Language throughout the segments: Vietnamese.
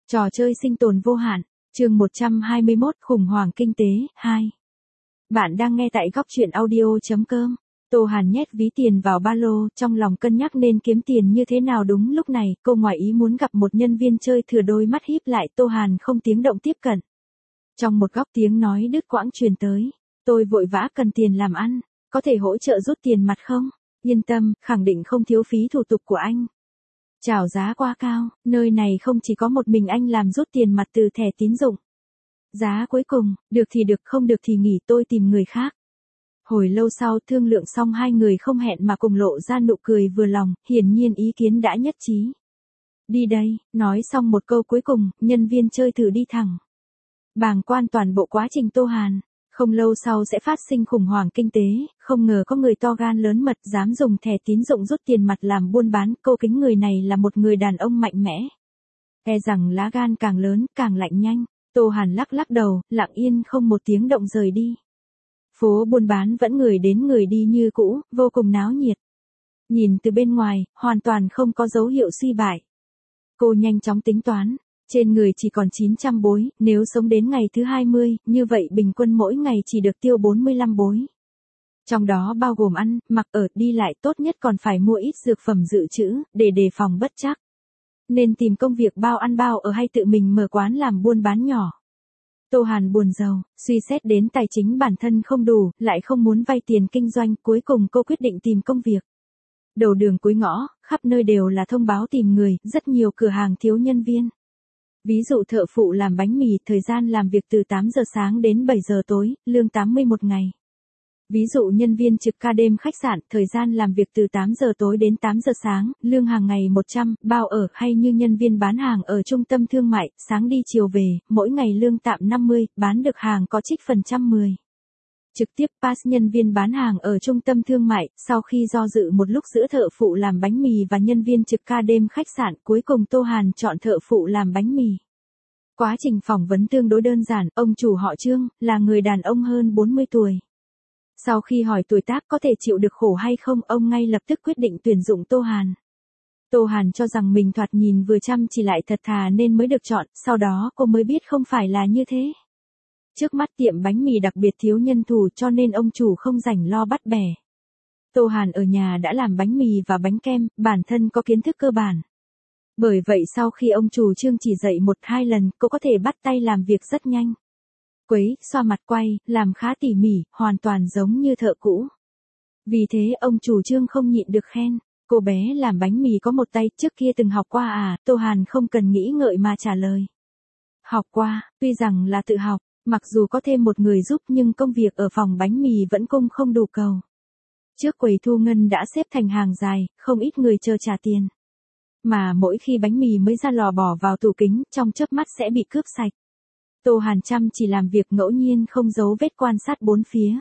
Trò chơi sinh tồn vô hạn, chương 121 khủng hoảng kinh tế, 2. Bạn đang nghe tại góc truyện audio.com. Tô Hàn nhét ví tiền vào ba lô, trong lòng cân nhắc nên kiếm tiền như thế nào. Đúng lúc này, cô ngoài ý muốn gặp một nhân viên chơi thừa, đôi mắt híp lại. Tô Hàn không tiếng động tiếp cận. Trong một góc tiếng nói đứt quãng truyền tới. Tôi vội vã cần tiền làm ăn, có thể hỗ trợ rút tiền mặt không? Yên tâm, khẳng định không thiếu phí thủ tục của anh. Chào giá quá cao, nơi này không chỉ có một mình anh làm rút tiền mặt từ thẻ tín dụng. Giá cuối cùng, được thì được, không được thì nghỉ, tôi tìm người khác. Hồi lâu sau thương lượng xong, hai người không hẹn mà cùng lộ ra nụ cười vừa lòng, hiển nhiên ý kiến đã nhất trí. Đi đây, nói xong một câu cuối cùng, nhân viên chơi thử đi thẳng. Bàng quan toàn bộ quá trình Tô Hàn. Không lâu sau sẽ phát sinh khủng hoảng kinh tế, không ngờ có người to gan lớn mật dám dùng thẻ tín dụng rút tiền mặt làm buôn bán. Cô kính người này là một người đàn ông mạnh mẽ. E rằng lá gan càng lớn, càng lạnh nhanh. Tô Hàn lắc lắc đầu, lặng yên không một tiếng động rời đi. Phố buôn bán vẫn người đến người đi như cũ, vô cùng náo nhiệt. Nhìn từ bên ngoài, hoàn toàn không có dấu hiệu suy bại. Cô nhanh chóng tính toán. Trên người chỉ còn 900 bối, nếu sống đến ngày thứ 20, như vậy bình quân mỗi ngày chỉ được tiêu 45 bối. Trong đó bao gồm ăn, mặc ở, đi lại, tốt nhất còn phải mua ít dược phẩm dự trữ, để đề phòng bất trắc. Nên tìm công việc bao ăn bao ở hay tự mình mở quán làm buôn bán nhỏ. Tô Hàn buồn rầu, suy xét đến tài chính bản thân không đủ, lại không muốn vay tiền kinh doanh, cuối cùng cô quyết định tìm công việc. Đầu đường cuối ngõ, khắp nơi đều là thông báo tìm người, rất nhiều cửa hàng thiếu nhân viên. Ví dụ thợ phụ làm bánh mì, thời gian làm việc từ 8 giờ sáng đến 7 giờ tối, lương 80 một ngày. Ví dụ nhân viên trực ca đêm khách sạn, thời gian làm việc từ 8 giờ tối đến 8 giờ sáng, lương hàng ngày 100, bao ở, hay như nhân viên bán hàng ở trung tâm thương mại, sáng đi chiều về, mỗi ngày lương tạm 50, bán được hàng có trích phần trăm 10. Trực tiếp pass nhân viên bán hàng ở trung tâm thương mại, sau khi do dự một lúc giữa thợ phụ làm bánh mì và nhân viên trực ca đêm khách sạn, cuối cùng Tô Hàn chọn thợ phụ làm bánh mì. Quá trình phỏng vấn tương đối đơn giản, ông chủ họ Trương, là người đàn ông hơn 40 tuổi. Sau khi hỏi tuổi tác có thể chịu được khổ hay không, ông ngay lập tức quyết định tuyển dụng Tô Hàn. Tô Hàn cho rằng mình thoạt nhìn vừa chăm chỉ lại thật thà nên mới được chọn, sau đó cô mới biết không phải là như thế. Trước mắt tiệm bánh mì đặc biệt thiếu nhân thủ cho nên ông chủ không rảnh lo bắt bẻ. Tô Hàn ở nhà đã làm bánh mì và bánh kem, bản thân có kiến thức cơ bản. Bởi vậy sau khi ông chủ Trương chỉ dạy 1-2 lần, cô có thể bắt tay làm việc rất nhanh. Quấy, xoa mặt quay, làm khá tỉ mỉ, hoàn toàn giống như thợ cũ. Vì thế ông chủ Trương không nhịn được khen, cô bé làm bánh mì có một tay, trước kia từng học qua à? Tô Hàn không cần nghĩ ngợi mà trả lời. Học qua, tuy rằng là tự học, mặc dù có thêm một người giúp nhưng công việc ở phòng bánh mì vẫn cung không đủ cầu. Trước quầy thu ngân đã xếp thành hàng dài, không ít người chờ trả tiền. Mà mỗi khi bánh mì mới ra lò bỏ vào tủ kính, trong chớp mắt sẽ bị cướp sạch. Tô Hàn chăm chỉ làm việc, ngẫu nhiên không giấu vết quan sát bốn phía.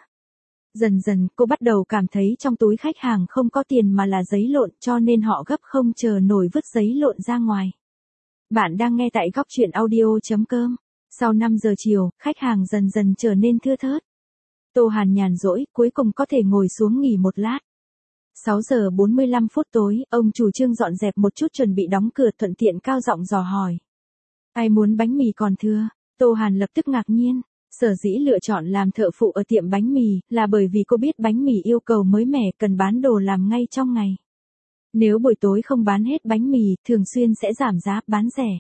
Dần dần cô bắt đầu cảm thấy trong túi khách hàng không có tiền mà là giấy lộn, cho nên họ gấp không chờ nổi vứt giấy lộn ra ngoài. Bạn đang nghe tại góc truyện audio.com. Sau 5 giờ chiều, khách hàng dần dần trở nên thưa thớt. Tô Hàn nhàn rỗi, cuối cùng có thể ngồi xuống nghỉ một lát. 6 giờ 45 phút tối, ông chủ Trương dọn dẹp một chút chuẩn bị đóng cửa, thuận tiện cao giọng dò hỏi. Ai muốn bánh mì còn thừa? Tô Hàn lập tức ngạc nhiên. Sở dĩ lựa chọn làm thợ phụ ở tiệm bánh mì, là bởi vì cô biết bánh mì yêu cầu mới mẻ, cần bán đồ làm ngay trong ngày. Nếu buổi tối không bán hết bánh mì, thường xuyên sẽ giảm giá, bán rẻ.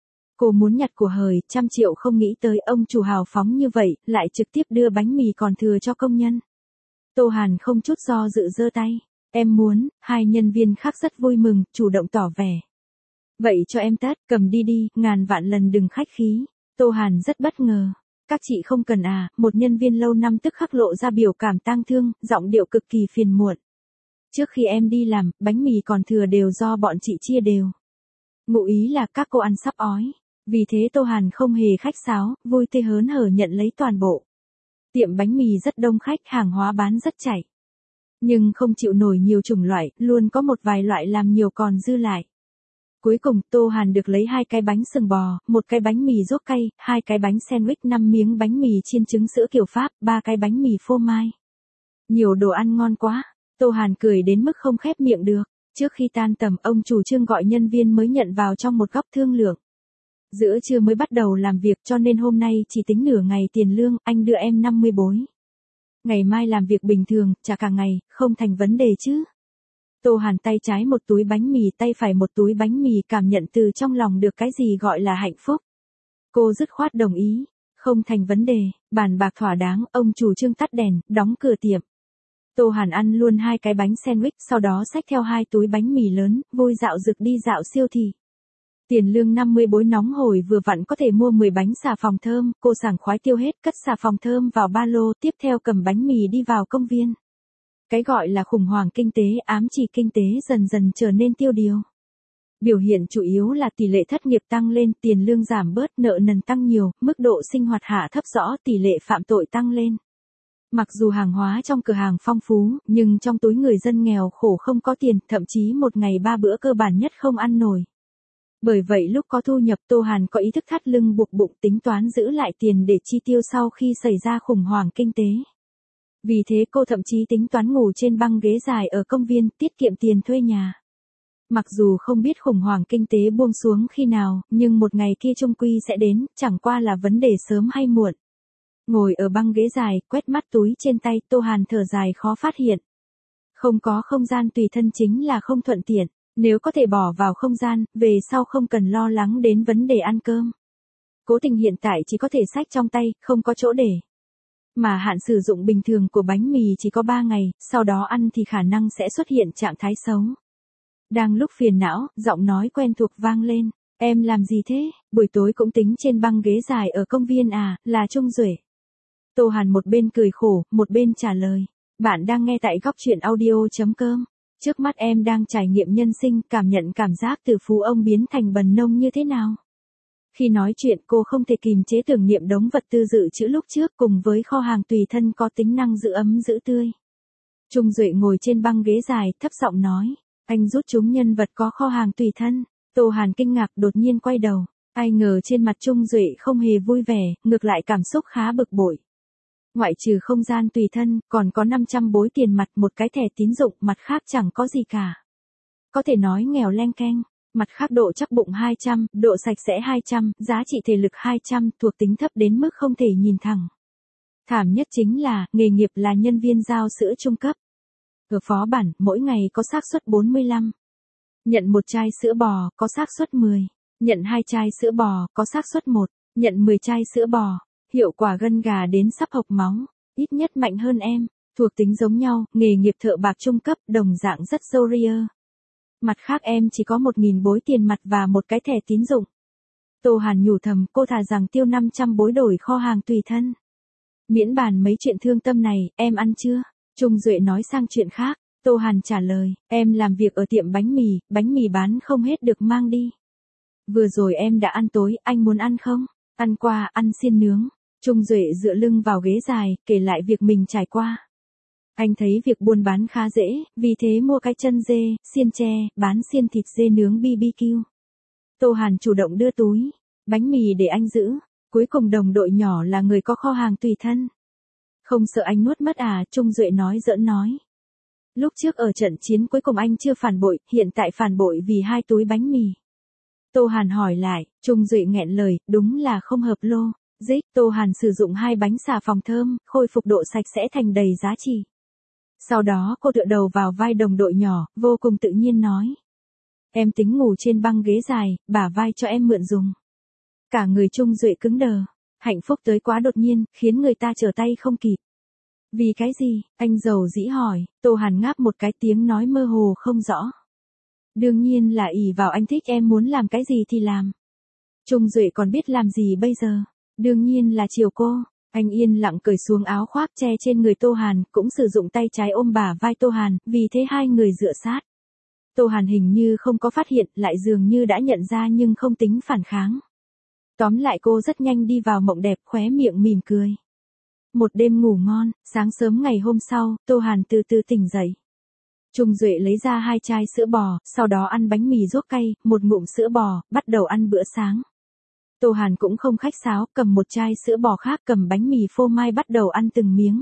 Cô muốn nhặt của hời, 100 triệu không nghĩ tới ông chủ hào phóng như vậy, lại trực tiếp đưa bánh mì còn thừa cho công nhân. Tô Hàn không chút do dự giơ tay. Em muốn, hai nhân viên khác rất vui mừng, chủ động tỏ vẻ. Vậy cho em tất, cầm đi đi, ngàn vạn lần đừng khách khí. Tô Hàn rất bất ngờ. Các chị không cần à? Một nhân viên lâu năm tức khắc lộ ra biểu cảm tang thương, giọng điệu cực kỳ phiền muộn. Trước khi em đi làm, bánh mì còn thừa đều do bọn chị chia đều. Ngụ ý là các cô ăn sắp ói. Vì thế Tô Hàn không hề khách sáo, vui tươi hớn hở nhận lấy toàn bộ. Tiệm bánh mì rất đông khách, hàng hóa bán rất chảy. Nhưng không chịu nổi nhiều chủng loại, luôn có một vài loại làm nhiều còn dư lại. Cuối cùng Tô Hàn được lấy 2 cái bánh sừng bò, 1 cái bánh mì ruốc cay, 2 cái bánh sandwich, 5 miếng bánh mì chiên trứng sữa kiểu Pháp, 3 cái bánh mì phô mai. Nhiều đồ ăn ngon quá, Tô Hàn cười đến mức không khép miệng được. Trước khi tan tầm, ông chủ Trương gọi nhân viên mới nhận vào trong một góc thương lượng. Giữa trưa mới bắt đầu làm việc cho nên hôm nay chỉ tính nửa ngày tiền lương, anh đưa em 50 bối. Ngày mai làm việc bình thường, trả cả ngày, không thành vấn đề chứ. Tô Hàn tay trái một túi bánh mì, tay phải một túi bánh mì, cảm nhận từ trong lòng được cái gì gọi là hạnh phúc. Cô dứt khoát đồng ý, không thành vấn đề, bàn bạc thỏa đáng, ông chủ Trương tắt đèn, đóng cửa tiệm. Tô Hàn ăn luôn 2 cái bánh sandwich, sau đó xách theo 2 túi bánh mì lớn, vui dạo rực đi dạo siêu thị. Tiền lương 50 bối nóng hổi vừa vặn có thể mua 10 bánh xà phòng thơm, cô sảng khoái tiêu hết, cất xà phòng thơm vào ba lô, tiếp theo cầm bánh mì đi vào công viên. Cái gọi là khủng hoảng kinh tế, ám chỉ kinh tế dần dần trở nên tiêu điều. Biểu hiện chủ yếu là tỷ lệ thất nghiệp tăng lên, tiền lương giảm bớt, nợ nần tăng nhiều, mức độ sinh hoạt hạ thấp rõ, tỷ lệ phạm tội tăng lên. Mặc dù hàng hóa trong cửa hàng phong phú, nhưng trong túi người dân nghèo khổ không có tiền, thậm chí một ngày 3 bữa cơ bản nhất không ăn nổi. Bởi vậy lúc có thu nhập, Tô Hàn có ý thức thắt lưng buộc bụng, tính toán giữ lại tiền để chi tiêu sau khi xảy ra khủng hoảng kinh tế. Vì thế cô thậm chí tính toán ngủ trên băng ghế dài ở công viên, tiết kiệm tiền thuê nhà. Mặc dù không biết khủng hoảng kinh tế buông xuống khi nào, nhưng một ngày kia chung quy sẽ đến, chẳng qua là vấn đề sớm hay muộn. Ngồi ở băng ghế dài, quét mắt túi trên tay, Tô Hàn thở dài khó phát hiện. Không có không gian tùy thân chính là không thuận tiện, nếu có thể bỏ vào không gian, về sau không cần lo lắng đến vấn đề ăn cơm. Cố Tình hiện tại chỉ có thể xách trong tay, không có chỗ để. Mà hạn sử dụng bình thường của bánh mì chỉ có 3 ngày, sau đó ăn thì khả năng sẽ xuất hiện trạng thái xấu. Đang lúc phiền não, giọng nói quen thuộc vang lên. Em làm gì thế, buổi tối cũng tính trên băng ghế dài ở công viên à, là Trung Duệ. Tô Hàn một bên cười khổ, một bên trả lời. Bạn đang nghe tại góc truyện audio.com. Trước mắt em đang trải nghiệm nhân sinh, cảm nhận cảm giác từ phú ông biến thành bần nông như thế nào. Khi nói chuyện cô không thể kìm chế tưởng niệm đống vật tư dự trữ lúc trước cùng với kho hàng tùy thân có tính năng giữ ấm giữ tươi. Trung Duệ ngồi trên băng ghế dài, thấp giọng nói. Anh rút chúng nhân vật có kho hàng tùy thân. Tô Hàn kinh ngạc đột nhiên quay đầu. Ai ngờ trên mặt Trung Duệ không hề vui vẻ, ngược lại cảm xúc khá bực bội. Ngoại trừ không gian tùy thân, còn có 500 bối tiền mặt, một cái thẻ tín dụng, mặt khác chẳng có gì cả. Có thể nói nghèo leng keng. Mặt khác độ chắc bụng 200, độ sạch sẽ 200, giá trị thể lực 200, thuộc tính thấp đến mức không thể nhìn thẳng. Thảm nhất chính là, nghề nghiệp là nhân viên giao sữa trung cấp. Ở phó bản, mỗi ngày có xác suất 45. Nhận một chai sữa bò, có xác suất 10. Nhận 2 chai sữa bò, có xác suất 1. Nhận 10 chai sữa bò. Hiệu quả gân gà đến sắp hộc máu. Ít nhất mạnh hơn em. Thuộc tính giống nhau, nghề nghiệp thợ bạc trung cấp, đồng dạng rất warrior. Mặt khác em chỉ có 1.000 bối tiền mặt và một cái thẻ tín dụng. Tô Hàn nhủ thầm, cô thà rằng tiêu 500 bối đổi kho hàng tùy thân. Miễn bàn mấy chuyện thương tâm này, em ăn chưa? Trung Duệ nói sang chuyện khác. Tô Hàn trả lời, em làm việc ở tiệm bánh mì bán không hết được mang đi. Vừa rồi em đã ăn tối, anh muốn ăn không? Ăn qua, ăn xiên nướng. Trung Duệ dựa lưng vào ghế dài, kể lại việc mình trải qua. Anh thấy việc buôn bán khá dễ, vì thế mua cái chân dê, xiên tre, bán xiên thịt dê nướng BBQ. Tô Hàn chủ động đưa túi, bánh mì để anh giữ. Cuối cùng đồng đội nhỏ là người có kho hàng tùy thân. Không sợ anh nuốt mất à, Trung Duệ nói giỡn nói. Lúc trước ở trận chiến cuối cùng anh chưa phản bội, hiện tại phản bội vì 2 túi bánh mì. Tô Hàn hỏi lại, Trung Duệ nghẹn lời, đúng là không hợp lô. Dích, Tô Hàn sử dụng 2 bánh xà phòng thơm, khôi phục độ sạch sẽ thành đầy giá trị. Sau đó cô tựa đầu vào vai đồng đội nhỏ, vô cùng tự nhiên nói. Em tính ngủ trên băng ghế dài, bả vai cho em mượn dùng. Cả người Trung Duệ cứng đờ. Hạnh phúc tới quá đột nhiên, khiến người ta trở tay không kịp. Vì cái gì? Anh giàu dĩ hỏi. Tô Hàn ngáp một cái, tiếng nói mơ hồ không rõ. Đương nhiên là ỷ vào anh thích em muốn làm cái gì thì làm. Trung Duệ còn biết làm gì bây giờ? Đương nhiên là chiều cô. Anh yên lặng cởi xuống áo khoác che trên người Tô Hàn, cũng sử dụng tay trái ôm bả vai Tô Hàn, vì thế hai người dựa sát. Tô Hàn hình như không có phát hiện, lại dường như đã nhận ra nhưng không tính phản kháng. Tóm lại cô rất nhanh đi vào mộng đẹp, khóe miệng mỉm cười. Một đêm ngủ ngon, sáng sớm ngày hôm sau, Tô Hàn từ từ tỉnh dậy. Trung Duệ lấy ra 2 chai sữa bò, sau đó ăn bánh mì ruốc cay, một ngụm sữa bò, bắt đầu ăn bữa sáng. Tô Hàn cũng không khách sáo, cầm một chai sữa bò khác, cầm bánh mì phô mai bắt đầu ăn từng miếng.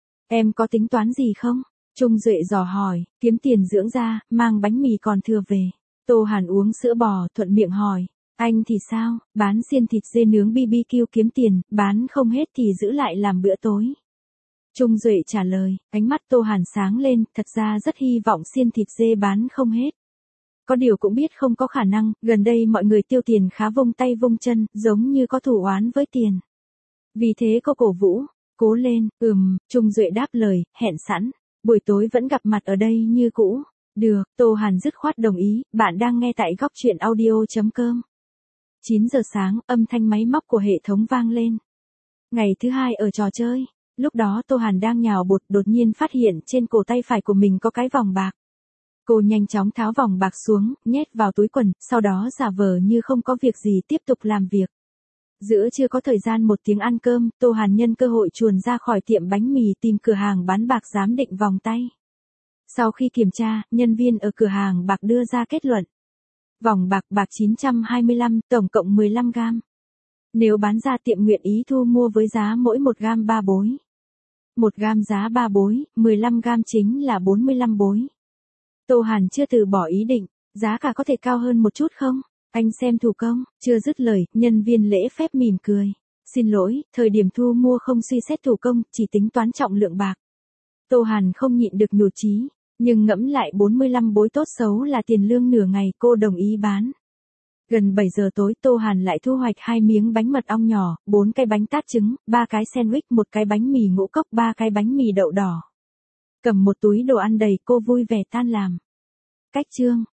Em có tính toán gì không? Trung Duệ dò hỏi, kiếm tiền dưỡng ra, mang bánh mì còn thừa về. Tô Hàn uống sữa bò, thuận miệng hỏi. Anh thì sao, bán xiên thịt dê nướng BBQ kiếm tiền, bán không hết thì giữ lại làm bữa tối. Trung Duệ trả lời, ánh mắt Tô Hàn sáng lên, thật ra rất hy vọng xiên thịt dê bán không hết. Có điều cũng biết không có khả năng, gần đây mọi người tiêu tiền khá vung tay vung chân, giống như có thù oán với tiền. Vì thế cô cổ vũ, cố lên, Trung Duệ đáp lời, hẹn sẵn, buổi tối vẫn gặp mặt ở đây như cũ. Được, Tô Hàn dứt khoát đồng ý, bạn đang nghe tại góc truyện audio.com. 9 giờ sáng, âm thanh máy móc của hệ thống vang lên. Ngày thứ hai ở trò chơi, lúc đó Tô Hàn đang nhào bột đột nhiên phát hiện trên cổ tay phải của mình có cái vòng bạc. Cô nhanh chóng tháo vòng bạc xuống, nhét vào túi quần, sau đó giả vờ như không có việc gì tiếp tục làm việc. Giữa chưa có thời gian 1 tiếng ăn cơm, Tô Hàn nhân cơ hội chuồn ra khỏi tiệm bánh mì tìm cửa hàng bán bạc giám định vòng tay. Sau khi kiểm tra, nhân viên ở cửa hàng bạc đưa ra kết luận. Vòng bạc 925, tổng cộng 15 gam. Nếu bán ra tiệm nguyện ý thu mua với giá mỗi 1 gam 3 bối. 1 gam giá 3 bối, 15 gam chính là 45 bối. Tô Hàn chưa từ bỏ ý định, giá cả có thể cao hơn một chút không? Anh xem thủ công, chưa dứt lời, nhân viên lễ phép mỉm cười. Xin lỗi, thời điểm thu mua không suy xét thủ công, chỉ tính toán trọng lượng bạc. Tô Hàn không nhịn được nhụt chí, nhưng ngẫm lại 45 bối tốt xấu là tiền lương nửa ngày, cô đồng ý bán. Gần 7 giờ tối Tô Hàn lại thu hoạch 2 miếng bánh mật ong nhỏ, 4 cái bánh tát trứng, 3 cái sandwich, 1 cái bánh mì ngũ cốc, 3 cái bánh mì đậu đỏ. Cầm một túi đồ ăn đầy cô vui vẻ tan làm. Cách chương